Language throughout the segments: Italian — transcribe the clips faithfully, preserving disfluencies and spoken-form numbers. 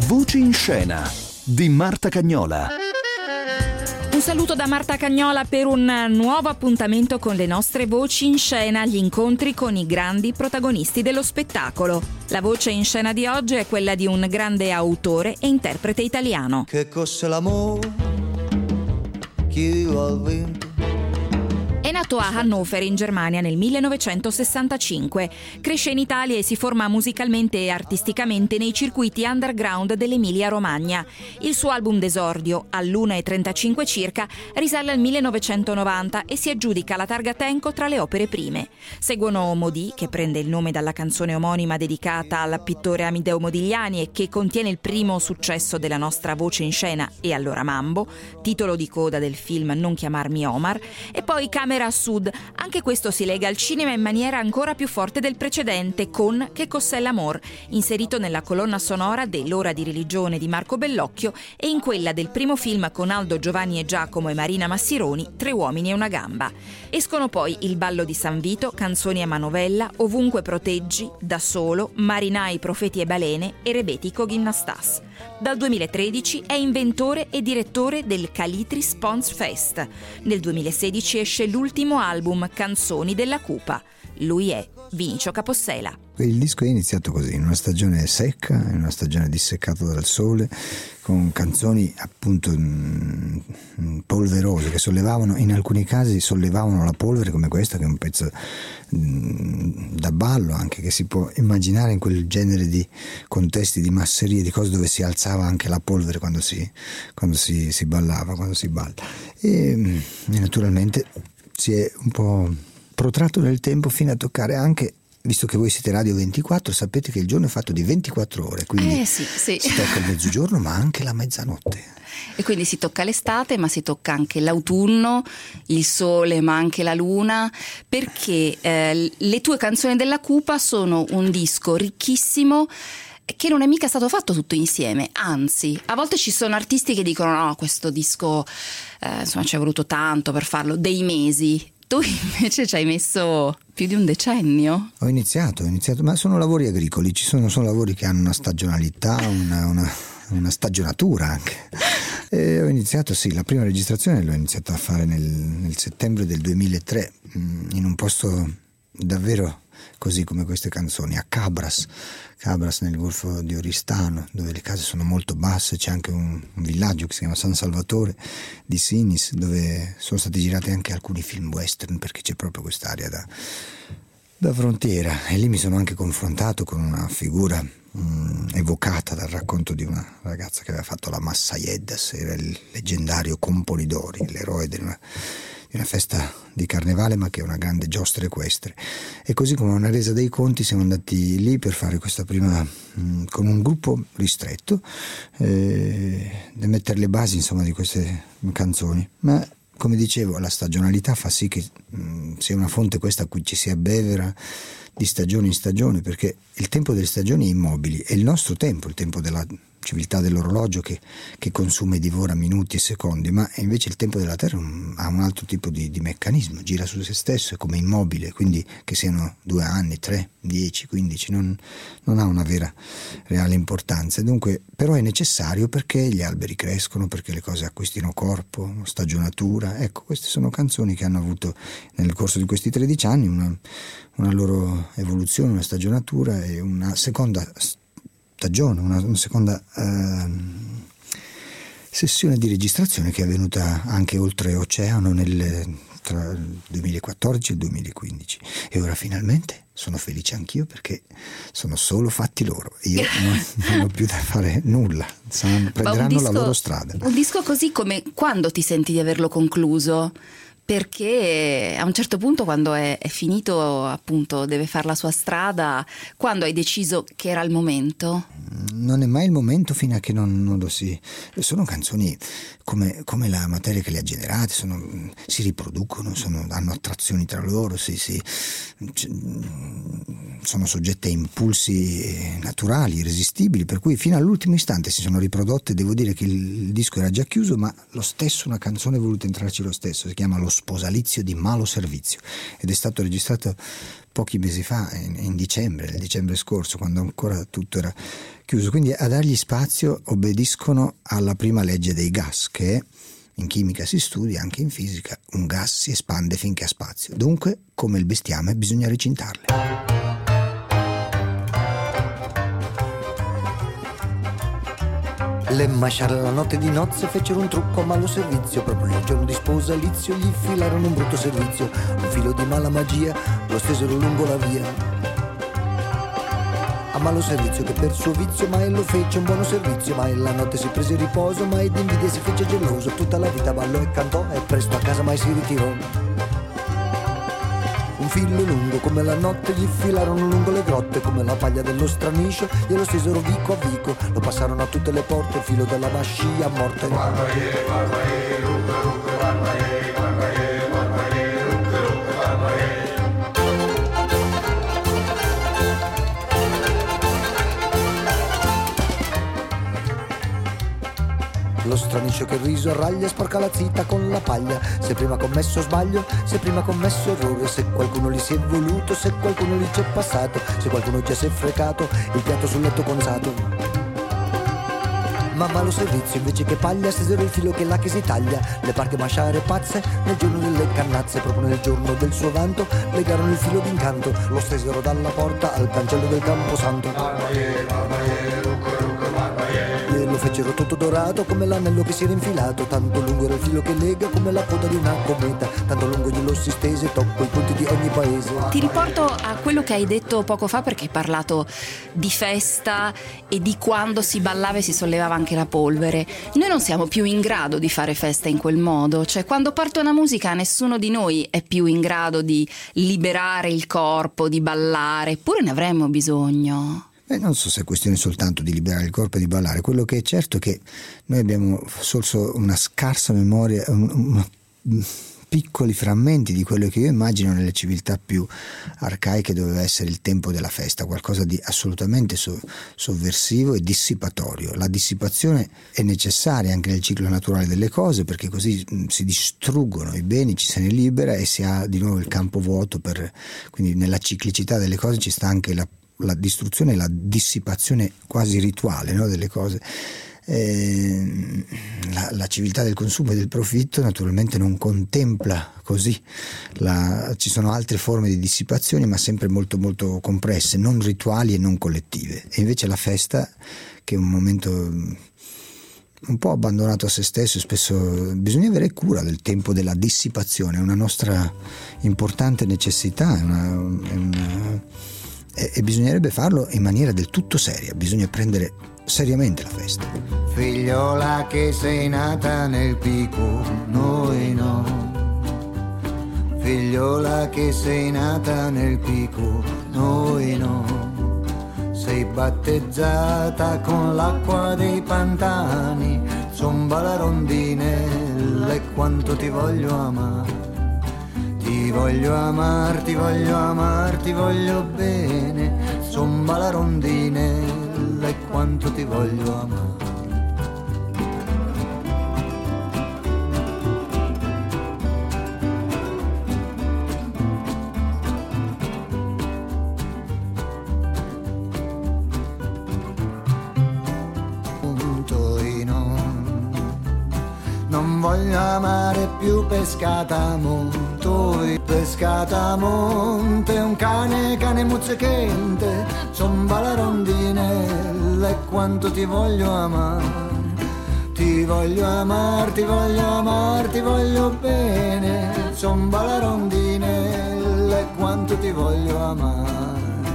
Voci in scena di Marta Cagnola. Un saluto da Marta Cagnola per un nuovo appuntamento con le nostre voci in scena, gli incontri con i grandi protagonisti dello spettacolo. La voce in scena di oggi è quella di un grande autore e interprete italiano. Che cos'è l'amore? Chi va al vento? È nato a Hannover in Germania nel millenovecentosessantacinque. Cresce in Italia e si forma musicalmente e artisticamente nei circuiti underground dell'Emilia-Romagna. Il suo album d'esordio, all'una e trentacinque circa, risale al millenovecentonovanta e si aggiudica la targa Tenco tra le opere prime. Seguono Modì, che prende il nome dalla canzone omonima dedicata al pittore Amedeo Modigliani e che contiene il primo successo della nostra voce in scena, E allora Mambo, titolo di coda del film Non chiamarmi Omar, e poi Camera a Sud. Anche questo si lega al cinema in maniera ancora più forte del precedente con Che cos'è l'amor, inserito nella colonna sonora dell'Ora di religione di Marco Bellocchio e in quella del primo film con Aldo, Giovanni e Giacomo e Marina Massironi, Tre uomini e una gamba. Escono poi Il ballo di San Vito, Canzoni a manovella, Ovunque proteggi, Da solo, Marinai, profeti e balene e Rebetico Ginnastas. Dal duemilatredici è inventore e direttore del Calitris Pons Fest. Nel duemilasedici esce l'ultimo album, Canzoni della Cupa. Lui è Vinicio Capossela. Il disco è iniziato così, in una stagione secca, in una stagione disseccata dal sole, con canzoni appunto mh, polverose che sollevavano, in alcuni casi sollevavano la polvere, come questa, che è un pezzo mh, da ballo anche, che si può immaginare in quel genere di contesti, di masserie, di cose dove si alzava anche la polvere quando si, quando si, si ballava, quando si balla. E, mh, e naturalmente si è un po' protratto nel tempo fino a toccare anche, visto che voi siete Radio ventiquattro, sapete che il giorno è fatto di ventiquattro ore, quindi eh, sì, sì. si tocca il mezzogiorno ma anche la mezzanotte. E quindi si tocca l'estate, ma si tocca anche l'autunno, il sole, ma anche la luna, perché eh, le tue canzoni della Cupa sono un disco ricchissimo che non è mica stato fatto tutto insieme, anzi, a volte ci sono artisti che dicono no, questo disco eh, insomma ci è voluto tanto per farlo, dei mesi. Tu invece ci hai messo più di un decennio. Ho iniziato, ho iniziato, ma sono lavori agricoli, ci sono, sono lavori che hanno una stagionalità, una, una, una stagionatura anche. E ho iniziato, sì, la prima registrazione l'ho iniziata a fare nel, nel settembre del duemilatré, in un posto davvero così come queste canzoni, a Cabras, Cabras nel golfo di Oristano, dove le case sono molto basse. C'è anche un, un villaggio che si chiama San Salvatore di Sinis, dove sono stati girati anche alcuni film western, perché c'è proprio quest'area da, da frontiera, e lì mi sono anche confrontato con una figura mh, evocata dal racconto di una ragazza che aveva fatto la Massaiedas, era il leggendario Componidori, l'eroe di una una festa di carnevale, ma che è una grande giostra equestre. E così, come una resa dei conti, siamo andati lì per fare questa prima mh, con un gruppo ristretto eh, da mettere le basi, insomma, di queste canzoni. Ma come dicevo, la stagionalità fa sì che mh, sia una fonte questa a cui ci si abbevera di stagione in stagione, perché il tempo delle stagioni è immobili, è il nostro tempo, il tempo della civiltà dell'orologio che, che consuma e divora minuti e secondi, ma invece il tempo della Terra ha un altro tipo di, di meccanismo, gira su se stesso, è come immobile, quindi che siano due anni, tre, dieci, quindici, non, non ha una vera reale importanza. Dunque, però è necessario, perché gli alberi crescono, perché le cose acquistino corpo, stagionatura. Ecco, queste sono canzoni che hanno avuto nel corso di questi tredici anni una, una loro evoluzione, una stagionatura e una seconda stagione, una, una seconda uh, sessione di registrazione che è avvenuta anche oltreoceano nel, tra il duemilaquattordici e il duemilaquindici. E ora finalmente sono felice anch'io, perché sono solo fatti loro, io non, non ho più da fare nulla, Saranno, prenderanno disco, la loro strada. Un disco così, come quando ti senti di averlo concluso? Perché a un certo punto, quando è, è finito, appunto deve fare la sua strada, quando hai deciso che era il momento? Non è mai il momento fino a che non, non lo si... Sono canzoni come, come la materia che le ha generate, sono, si riproducono, sono, hanno attrazioni tra loro, si, si, sono soggette a impulsi naturali, irresistibili, per cui fino all'ultimo istante si sono riprodotte. Devo dire che il, il disco era già chiuso, ma lo stesso una canzone è voluta entrarci lo stesso, si chiama Lo sposalizio di Malo Servizio, ed è stato registrato pochi mesi fa, in, in dicembre, nel dicembre scorso, quando ancora tutto era chiuso. Quindi a dargli spazio obbediscono alla prima legge dei gas, che in chimica si studia, anche in fisica, un gas si espande finché ha spazio. Dunque, come il bestiame, bisogna recintarle. Le masciare la notte di nozze fecero un trucco a malo servizio. Proprio nel giorno di sposalizio gli filarono un brutto servizio. Un filo di mala magia lo stesero lungo la via. A malo servizio che per suo vizio mai lo fece un buono servizio. Mai la notte si prese riposo, mai d'invidia si fece geloso. Tutta la vita ballò e cantò e presto a casa mai si ritirò. Un filo lungo come la notte gli filarono lungo le grotte, come la paglia dello stranicio glielo stesero vico a vico. Lo passarono a tutte le porte, il filo della mascia a morte. Guardaie, guardaie, rucche, rucche, guardaie, guardaie, guardaie, rucche, rucche, guardaie. Lo stranicio che riso arraglia sporca la zita con la paglia. Se prima commesso sbaglio, se prima commesso errore, se qualcuno gli si è voluto, se qualcuno gli c'è passato, se qualcuno già si è frecato il piatto sul letto consato. Ma malo servizio invece che paglia stesero il filo che là che si taglia. Le parche masciare pazze nel giorno delle cannazze, proprio nel giorno del suo vanto legarono il filo d'incanto, lo stesero dalla porta al cancello del camposanto. Barbaie, barbaie, rucco, rucco, barbaie. Lo fecero tutto dorato come l'anello che si era infilato. Tanto lungo era il filo che lega come la coda di una cometa. Tanto lungo glielo si stese, tocco i punti di ogni paese. Ti riporto a quello che hai detto poco fa, perché hai parlato di festa e di quando si ballava e si sollevava anche la polvere. Noi non siamo più in grado di fare festa in quel modo. Cioè, quando parte una musica nessuno di noi è più in grado di liberare il corpo, di ballare. Eppure ne avremmo bisogno. Eh, non so se è questione soltanto di liberare il corpo e di ballare. Quello che è certo è che noi abbiamo solo una scarsa memoria, un, un, piccoli frammenti di quello che io immagino nelle civiltà più arcaiche doveva essere il tempo della festa, qualcosa di assolutamente so, sovversivo e dissipatorio. La dissipazione è necessaria anche nel ciclo naturale delle cose, perché così si distruggono i beni, ci se ne libera e si ha di nuovo il campo vuoto. Per, quindi nella ciclicità delle cose ci sta anche la la distruzione e la dissipazione quasi rituale, no, delle cose. Eh, la, la civiltà del consumo e del profitto naturalmente non contempla così la, ci sono altre forme di dissipazione, ma sempre molto molto compresse, non rituali e non collettive. E invece la festa, che è un momento un po' abbandonato a se stesso, spesso bisogna avere cura del tempo della dissipazione, è una nostra importante necessità, è una, è una e bisognerebbe farlo in maniera del tutto seria, bisogna prendere seriamente la festa. Figliola che sei nata nel picco, noi no. Figliola che sei nata nel picco, noi no. Sei battezzata con l'acqua dei pantani, zomba la rondinella e quanto ti voglio amare. Ti voglio amar, ti voglio amar, ti voglio bene, zomba la rondinella e quanto ti voglio amare. Non voglio amare più pescata a monte, pescata a monte, un cane, cane muzzichente, zomba la rondinella e quanto ti voglio amare. Ti voglio amar, ti voglio amar, ti voglio bene, zomba la rondinella e quanto ti voglio amare.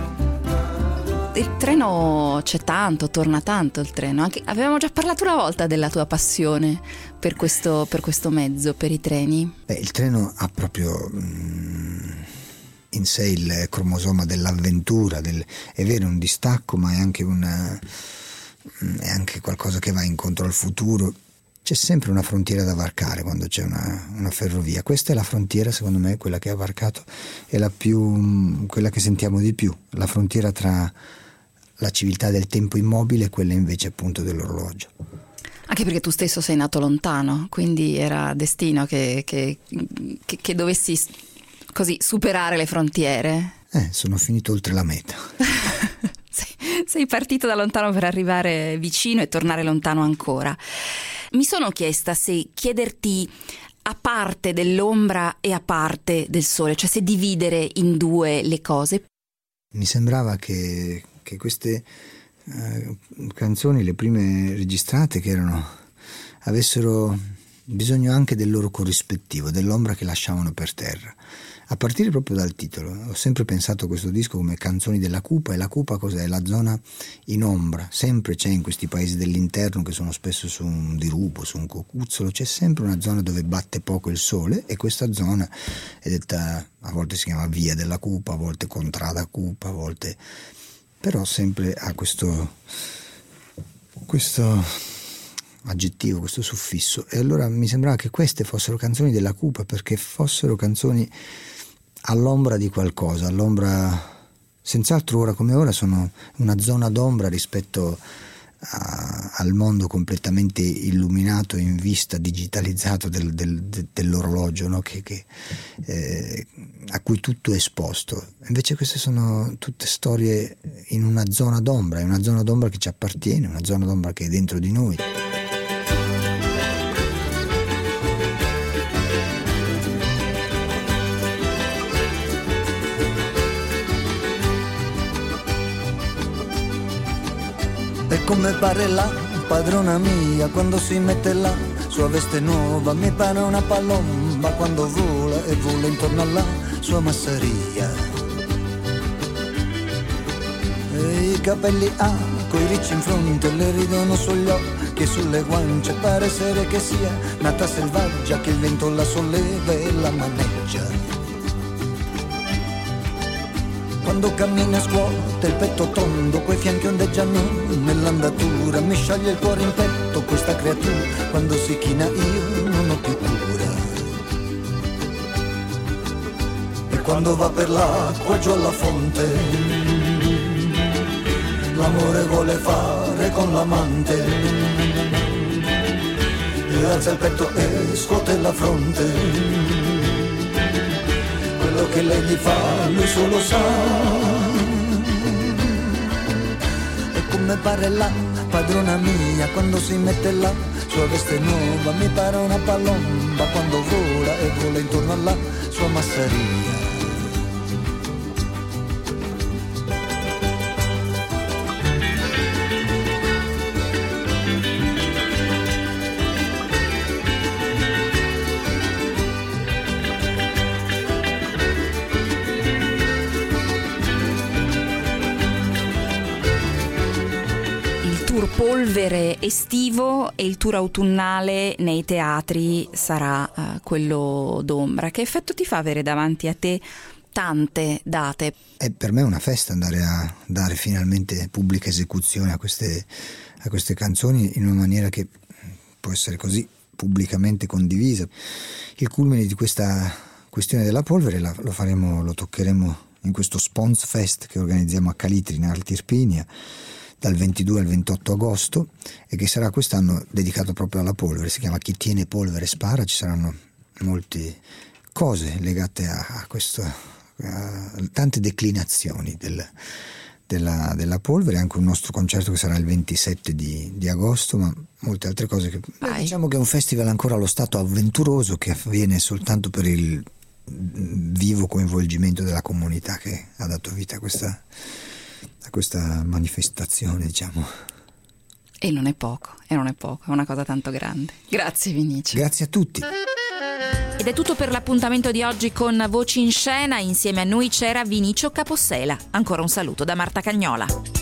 Il treno c'è tanto, torna tanto il treno. Anche, avevamo già parlato una volta della tua passione per questo, per questo mezzo, per i treni. Beh, il treno ha proprio mm, in sé il cromosoma dell'avventura, del, è vero, un distacco, ma è anche, una, è anche qualcosa che va incontro al futuro. C'è sempre una frontiera da varcare quando c'è una, una ferrovia. Questa è la frontiera, secondo me, quella che ha varcato, è la più, quella che sentiamo di più, la frontiera tra la civiltà del tempo immobile e quella invece appunto dell'orologio. Anche perché tu stesso sei nato lontano, quindi era destino che, che, che, che dovessi così superare le frontiere. Eh, sono finito oltre la meta. Sei partito da lontano per arrivare vicino e tornare lontano ancora. Mi sono chiesta se chiederti a parte dell'ombra e a parte del sole, cioè se dividere in due le cose. Mi sembrava che, che queste eh, canzoni, le prime registrate, che erano avessero bisogno anche del loro corrispettivo, dell'ombra che lasciavano per terra. A partire proprio dal titolo, ho sempre pensato a questo disco come canzoni della cupa, e la cupa cos'è? La zona in ombra. Sempre c'è in questi paesi dell'interno, che sono spesso su un dirupo, su un cocuzzolo, c'è sempre una zona dove batte poco il sole, e questa zona è detta, a volte si chiama via della cupa, a volte contrada cupa, a volte, però sempre ha questo questo aggettivo, questo suffisso. E allora mi sembrava che queste fossero canzoni della cupa, perché fossero canzoni all'ombra di qualcosa, all'ombra, senz'altro ora come ora sono una zona d'ombra rispetto a, al mondo completamente illuminato, in vista, digitalizzato del, del, dell'orologio, no? che, che, eh, a cui tutto è esposto. Invece queste sono tutte storie in una zona d'ombra, è una zona d'ombra che ci appartiene, una zona d'ombra che è dentro di noi. E come pare la padrona mia quando si mette la sua veste nuova, mi pare una palomba quando vola e vola intorno alla sua masseria. E i capelli ha coi ricci in fronte, le ridono sugli occhi e sulle guance, pare essere che sia nata selvaggia, che il vento la solleva e la maneggia. Quando cammina scuote il petto tondo, quei fianchi ondeggiano nell'andatura, mi scioglie il cuore in petto questa creatura, quando si china io non ho più cura. E quando va per l'acqua giù alla fonte, l'amore vuole fare con l'amante, e alza il petto e scuote la fronte. Quello che lei gli fa, lui solo sa. E come pare la padrona mia quando si mette la sua veste nuova, mi pare una palomba quando vola e vola intorno alla sua masseria. Polvere estivo e il tour autunnale nei teatri sarà uh, quello d'ombra. Che effetto ti fa avere davanti a te tante date? È per me una festa andare a dare finalmente pubblica esecuzione a queste, a queste canzoni in una maniera che può essere così pubblicamente condivisa. Il culmine di questa questione della polvere la, lo faremo, lo toccheremo in questo Spons Fest che organizziamo a Calitri in Alta Irpinia dal ventidue al ventotto agosto, e che sarà quest'anno dedicato proprio alla polvere. Si chiama Chi tiene polvere spara. Ci saranno molte cose legate a, a questo, a tante declinazioni del, della, della polvere, anche un nostro concerto che sarà il ventisette di, di agosto, ma molte altre cose che, beh, diciamo che è un festival ancora allo stato avventuroso, che avviene soltanto per il vivo coinvolgimento della comunità che ha dato vita a questa a questa manifestazione, diciamo. E non è poco, e non è poco, è una cosa tanto grande. Grazie Vinicio. Grazie a tutti. Ed è tutto per l'appuntamento di oggi con Voci in Scena. Insieme a noi c'era Vinicio Capossela. Ancora un saluto da Marta Cagnola.